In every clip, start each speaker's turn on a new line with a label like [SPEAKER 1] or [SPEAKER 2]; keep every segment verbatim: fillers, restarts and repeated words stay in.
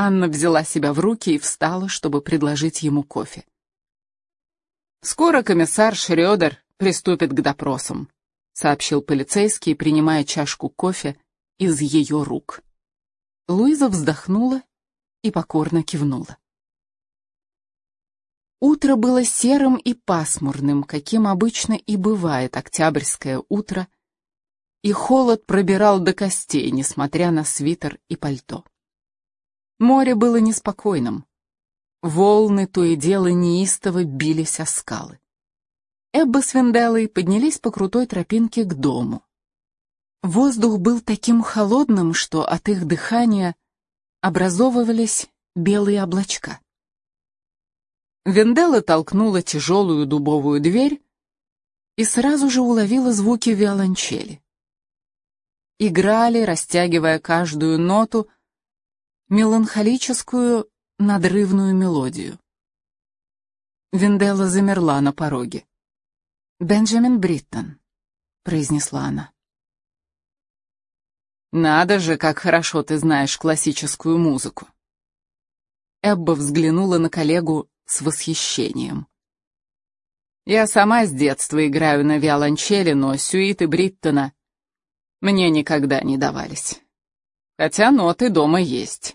[SPEAKER 1] Анна взяла себя в руки и встала, чтобы предложить ему кофе. «Скоро комиссар Шрёдер приступит к допросам», — сообщил полицейский, принимая чашку кофе из ее рук. Луиза вздохнула и покорно кивнула. Утро было серым и пасмурным, каким обычно и бывает октябрьское утро, и холод пробирал до костей, несмотря на свитер и пальто. Море было неспокойным. Волны то и дело неистово бились о скалы. Эбба с Венделлой поднялись по крутой тропинке к дому. Воздух был таким холодным, что от их дыхания образовывались белые облачка. Венделла толкнула тяжелую дубовую дверь и сразу же уловила звуки виолончели. Играли, растягивая каждую ноту, меланхолическую надрывную мелодию. Венделла замерла на пороге. «Бенджамин Бриттон», — произнесла она. «Надо же, как хорошо ты знаешь классическую музыку». Эбба взглянула на коллегу с восхищением. «Я сама с детства играю на виолончели, но сюиты Бриттона мне никогда не давались. Хотя ноты дома есть».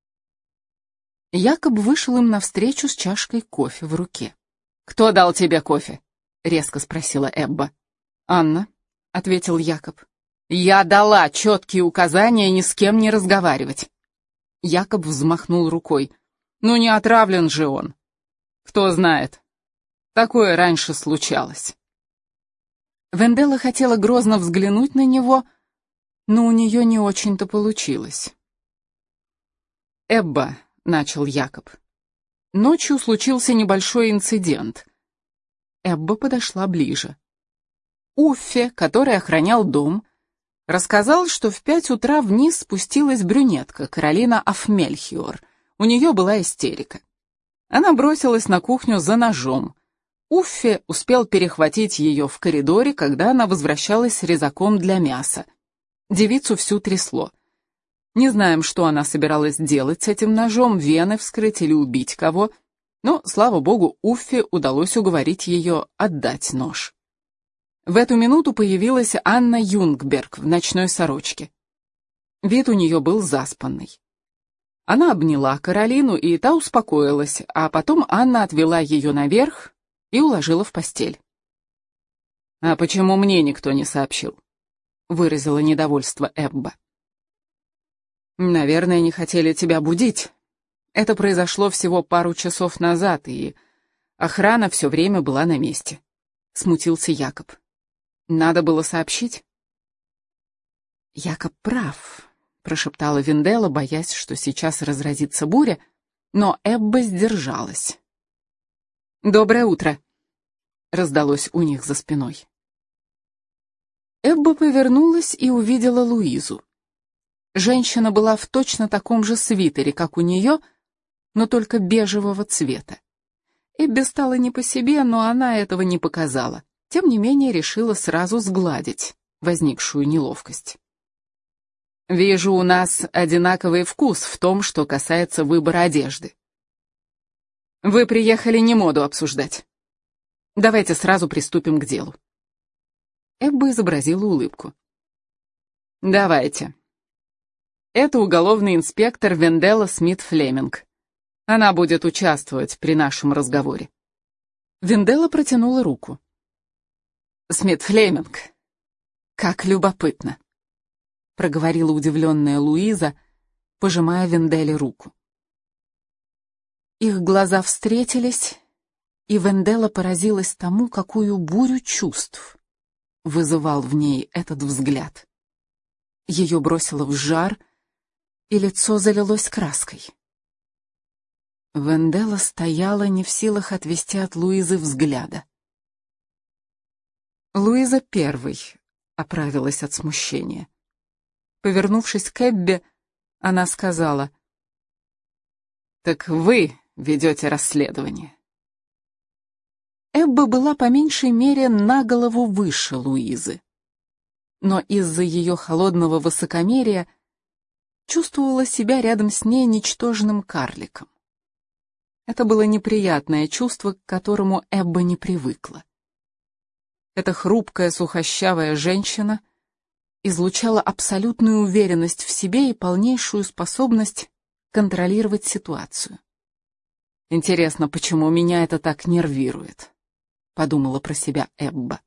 [SPEAKER 1] Якоб вышел им навстречу с чашкой кофе в руке. «Кто дал тебе кофе?» — резко спросила Эбба. «Анна», — ответил Якоб. «Я дала четкие указания ни с кем не разговаривать». Якоб взмахнул рукой. «Ну не отравлен же он. Кто знает. Такое раньше случалось». Венделла хотела грозно взглянуть на него, но у нее не очень-то получилось. «Эбба», — начал Якоб. Ночью случился небольшой инцидент. Эбба подошла ближе. Уффе, который охранял дом, рассказал, что в пять утра вниз спустилась брюнетка Каролина Афмельхиор. У нее была истерика. Она бросилась на кухню за ножом. Уффе успел перехватить ее в коридоре, когда она возвращалась с резаком для мяса. Девицу всю трясло. Не знаем, что она собиралась делать с этим ножом, вены вскрыть или убить кого, но, слава богу, Уффе удалось уговорить ее отдать нож. В эту минуту появилась Анна Юнгберг в ночной сорочке. Вид у нее был заспанный. Она обняла Каролину, и та успокоилась, а потом Анна отвела ее наверх и уложила в постель. «А почему мне никто не сообщил?» — выразила недовольство Эбба. «Наверное, не хотели тебя будить. Это произошло всего пару часов назад, и охрана все время была на месте», — смутился Якоб. «Надо было сообщить?» «Якоб прав», — прошептала Венделла, боясь, что сейчас разразится буря, но Эбба сдержалась. «Доброе утро», — раздалось у них за спиной. Эбба повернулась и увидела Луизу. Женщина была в точно таком же свитере, как у нее, но только бежевого цвета. Эббе стало не по себе, но она этого не показала. Тем не менее, решила сразу сгладить возникшую неловкость. «Вижу, у нас одинаковый вкус в том, что касается выбора одежды. Вы приехали не моду обсуждать. Давайте сразу приступим к делу». Эбба изобразила улыбку. «Давайте. Это уголовный инспектор Венделла Смит-Флеминг. Она будет участвовать при нашем разговоре». Венделла протянула руку. «Смит-Флеминг, как любопытно», — проговорила удивленная Луиза, пожимая Венделле руку. Их глаза встретились, и Венделла поразилась тому, какую бурю чувств вызывал в ней этот взгляд. Ее бросило в жар, и лицо залилось краской. Венделла стояла не в силах отвести от Луизы взгляда. Луиза первой оправилась от смущения. Повернувшись к Эббе, она сказала: «Так вы ведете расследование». Эбба была по меньшей мере на голову выше Луизы. Но из-за ее холодного высокомерия чувствовала себя рядом с ней ничтожным карликом. Это было неприятное чувство, к которому Эбба не привыкла. Эта хрупкая, сухощавая женщина излучала абсолютную уверенность в себе и полнейшую способность контролировать ситуацию. «Интересно, почему меня это так нервирует?» — подумала про себя Эбба.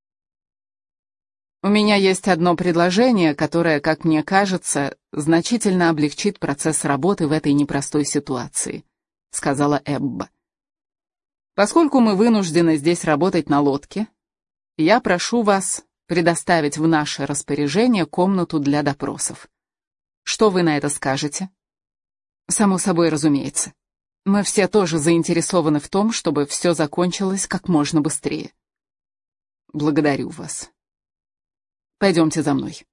[SPEAKER 1] «У меня есть одно предложение, которое, как мне кажется, значительно облегчит процесс работы в этой непростой ситуации», — сказала Эбба. «Поскольку мы вынуждены здесь работать на лодке, я прошу вас предоставить в наше распоряжение комнату для допросов. Что вы на это скажете?» «Само собой, разумеется. Мы все тоже заинтересованы в том, чтобы все закончилось как можно быстрее». «Благодарю вас. Пойдемте за мной».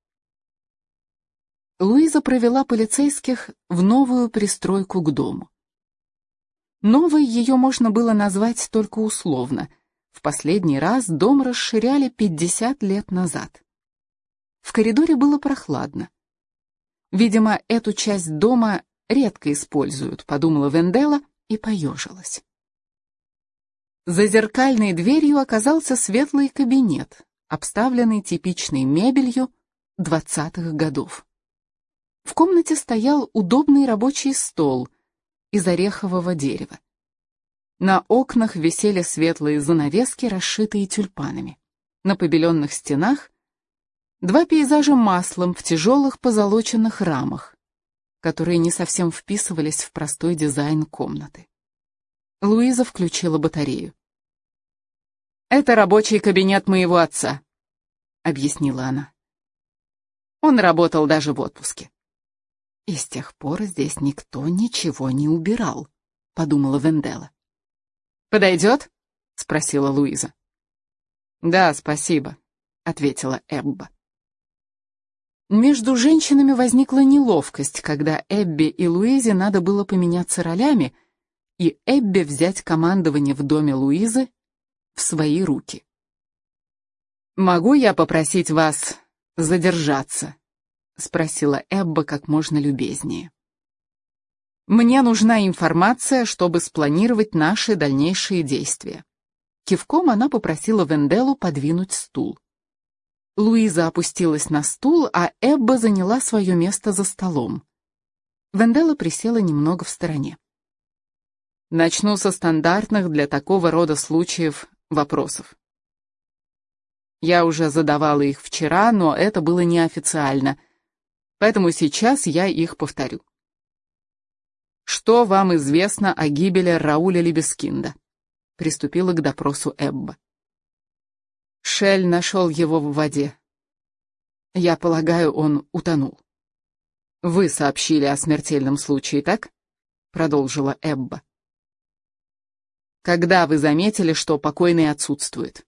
[SPEAKER 1] Луиза провела полицейских в новую пристройку к дому. Новой ее можно было назвать только условно. В последний раз дом расширяли пятьдесят лет назад. В коридоре было прохладно. Видимо, эту часть дома редко используют, подумала Венделла и поежилась. За зеркальной дверью оказался светлый кабинет, обставленный типичной мебелью двадцатых годов. В комнате стоял удобный рабочий стол из орехового дерева. На окнах висели светлые занавески, расшитые тюльпанами. На побеленных стенах два пейзажа маслом в тяжелых позолоченных рамах, которые не совсем вписывались в простой дизайн комнаты. Луиза включила батарею. «Это рабочий кабинет моего отца», — объяснила она. «Он работал даже в отпуске». «И с тех пор здесь никто ничего не убирал», — подумала Венделла. «Подойдет?» — спросила Луиза. «Да, спасибо», — ответила Эбба. Между женщинами возникла неловкость, когда Эбби и Луизе надо было поменяться ролями, и Эбби взять командование в доме Луизы в свои руки. «Могу я попросить вас задержаться?» — спросила Эбба как можно любезнее. «Мне нужна информация, чтобы спланировать наши дальнейшие действия». Кивком она попросила Венделлу подвинуть стул. Луиза опустилась на стул, а Эбба заняла свое место за столом. Венделла присела немного в стороне. «Начну со стандартных для такого рода случаев вопросов. Я уже задавала их вчера, но это было неофициально, поэтому сейчас я их повторю. Что вам известно о гибели Рауля Либескинда?» Приступила к допросу Эбба. Шель нашел его в воде. Я полагаю, он утонул. Вы сообщили о смертельном случае, так? Продолжила Эбба. Когда вы заметили, что покойный отсутствует?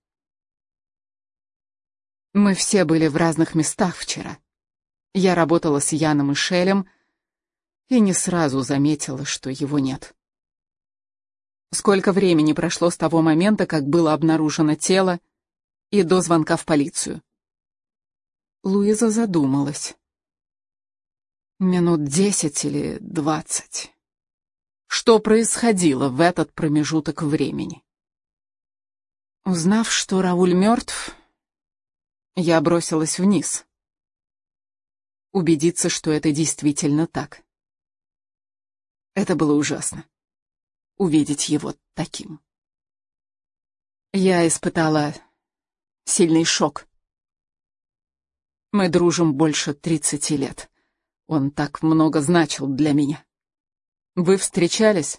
[SPEAKER 1] Мы все были в разных местах вчера. Я работала с Яном и Шелем и не сразу заметила, что его нет. Сколько времени прошло с того момента, как было обнаружено тело, и до звонка в полицию? Луиза задумалась. Минут десять или двадцать. Что происходило в этот промежуток времени? Узнав, что Рауль мертв, я бросилась вниз. Убедиться, что это действительно так. Это было ужасно. Увидеть его таким. Я испытала сильный шок. Мы дружим больше тридцати лет. Он так много значил для меня. Вы встречались?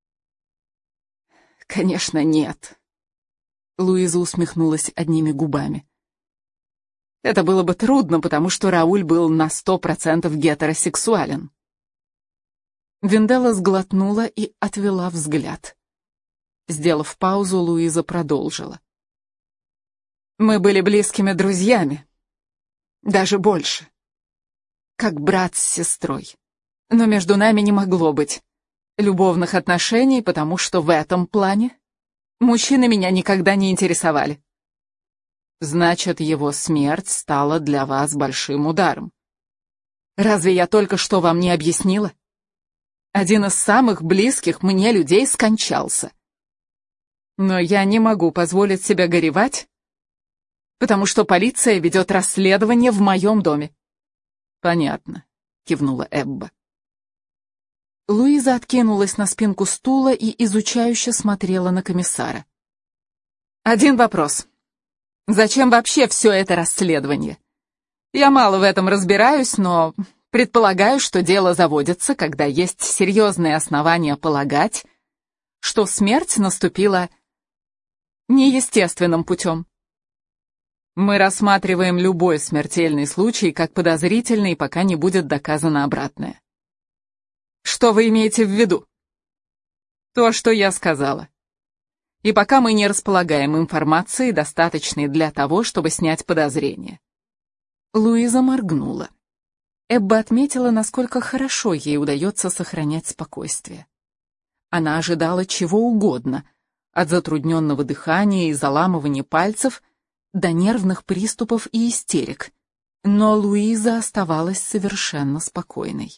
[SPEAKER 1] Конечно, нет. Луиза усмехнулась одними губами. Это было бы трудно, потому что Рауль был на сто процентов гетеросексуален. Венделла сглотнула и отвела взгляд. Сделав паузу, Луиза продолжила. Мы были близкими друзьями. Даже больше. Как брат с сестрой. Но между нами не могло быть любовных отношений, потому что в этом плане мужчины меня никогда не интересовали. Значит, его смерть стала для вас большим ударом. Разве я только что вам не объяснила? Один из самых близких мне людей скончался. Но я не могу позволить себе горевать, потому что полиция ведет расследование в моем доме. Понятно, кивнула Эбба. Луиза откинулась на спинку стула и изучающе смотрела на комиссара. Один вопрос. Зачем вообще все это расследование? Я мало в этом разбираюсь, но предполагаю, что дело заводится, когда есть серьезные основания полагать, что смерть наступила неестественным путем. Мы рассматриваем любой смертельный случай как подозрительный, пока не будет доказано обратное. Что вы имеете в виду? То, что я сказала. И пока мы не располагаем информацией, достаточной для того, чтобы снять подозрения. Луиза моргнула. Эбба отметила, насколько хорошо ей удается сохранять спокойствие. Она ожидала чего угодно, от затрудненного дыхания и заламывания пальцев до нервных приступов и истерик, но Луиза оставалась совершенно спокойной.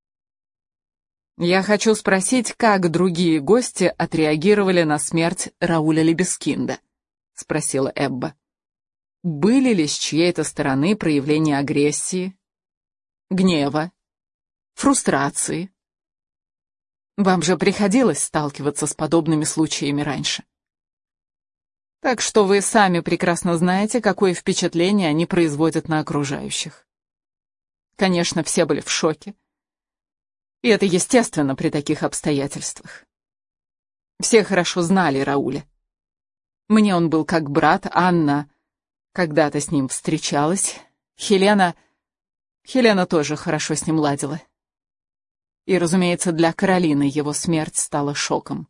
[SPEAKER 1] «Я хочу спросить, как другие гости отреагировали на смерть Рауля Лебескинда?» — спросила Эбба. «Были ли с чьей-то стороны проявления агрессии, гнева, фрустрации? Вам же приходилось сталкиваться с подобными случаями раньше. Так что вы сами прекрасно знаете, какое впечатление они производят на окружающих. Конечно, все были в шоке. И это естественно при таких обстоятельствах. Все хорошо знали Рауля. Мне он был как брат, Анна когда-то с ним встречалась, Хелена... Хелена тоже хорошо с ним ладила. И, разумеется, для Каролины его смерть стала шоком.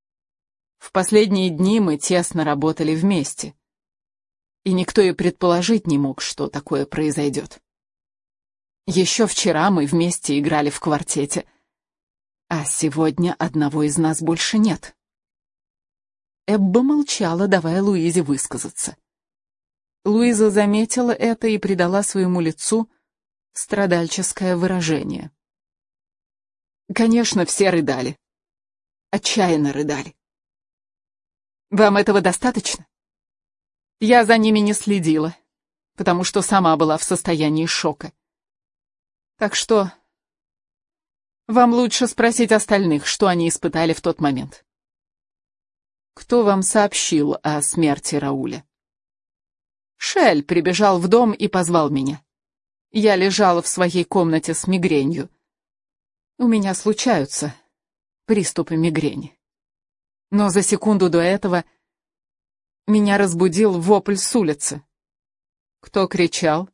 [SPEAKER 1] В последние дни мы тесно работали вместе, и никто и предположить не мог, что такое произойдет. Еще вчера мы вместе играли в квартете, а сегодня одного из нас больше нет. Эбба молчала, давая Луизе высказаться. Луиза заметила это и придала своему лицу страдальческое выражение. Конечно, все рыдали. Отчаянно рыдали. Вам этого достаточно? Я за ними не следила, потому что сама была в состоянии шока. Так что вам лучше спросить остальных, что они испытали в тот момент. Кто вам сообщил о смерти Рауля? Шель прибежал в дом и позвал меня. Я лежала в своей комнате с мигренью. У меня случаются приступы мигрени. Но за секунду до этого меня разбудил вопль с улицы. Кто кричал?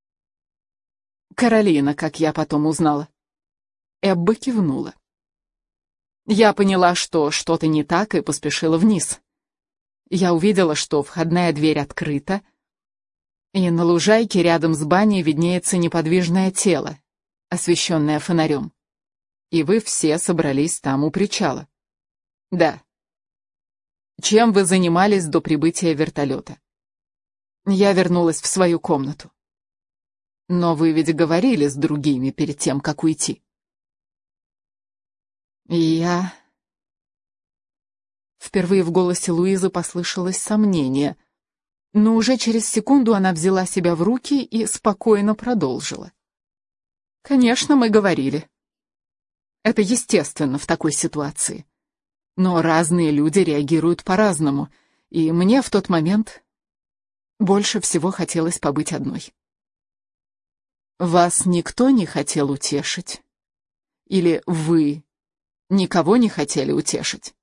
[SPEAKER 1] Каролина, как я потом узнала. Эбба кивнула. Я поняла, что что-то не так, и поспешила вниз. Я увидела, что входная дверь открыта, и на лужайке рядом с баней виднеется неподвижное тело, освещенное фонарем. И вы все собрались там у причала. Да. Чем вы занимались до прибытия вертолета? Я вернулась в свою комнату. Но вы ведь говорили с другими перед тем, как уйти. И я... Впервые в голосе Луизы послышалось сомнение, но уже через секунду она взяла себя в руки и спокойно продолжила. Конечно, мы говорили. Это естественно в такой ситуации. Но разные люди реагируют по-разному, и мне в тот момент больше всего хотелось побыть одной. Вас никто не хотел утешить? Или вы никого не хотели утешить?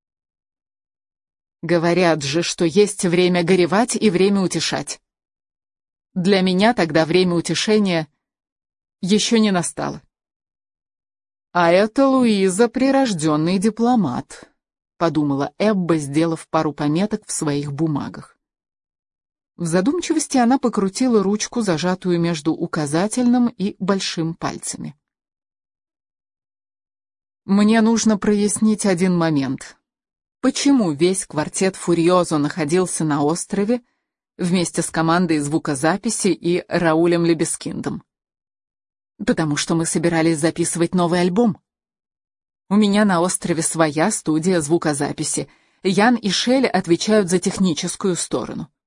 [SPEAKER 1] Говорят же, что есть время горевать и время утешать. Для меня тогда время утешения еще не настало. А это Луиза прирожденный дипломат, подумала Эбба, сделав пару пометок в своих бумагах. В задумчивости она покрутила ручку, зажатую между указательным и большим пальцами. Мне нужно прояснить один момент. Почему весь квартет Фурьозо находился на острове вместе с командой звукозаписи и Раулем Лебескиндом? Потому что мы собирались записывать новый альбом. У меня на острове своя студия звукозаписи. Ян и Шелли отвечают за техническую сторону.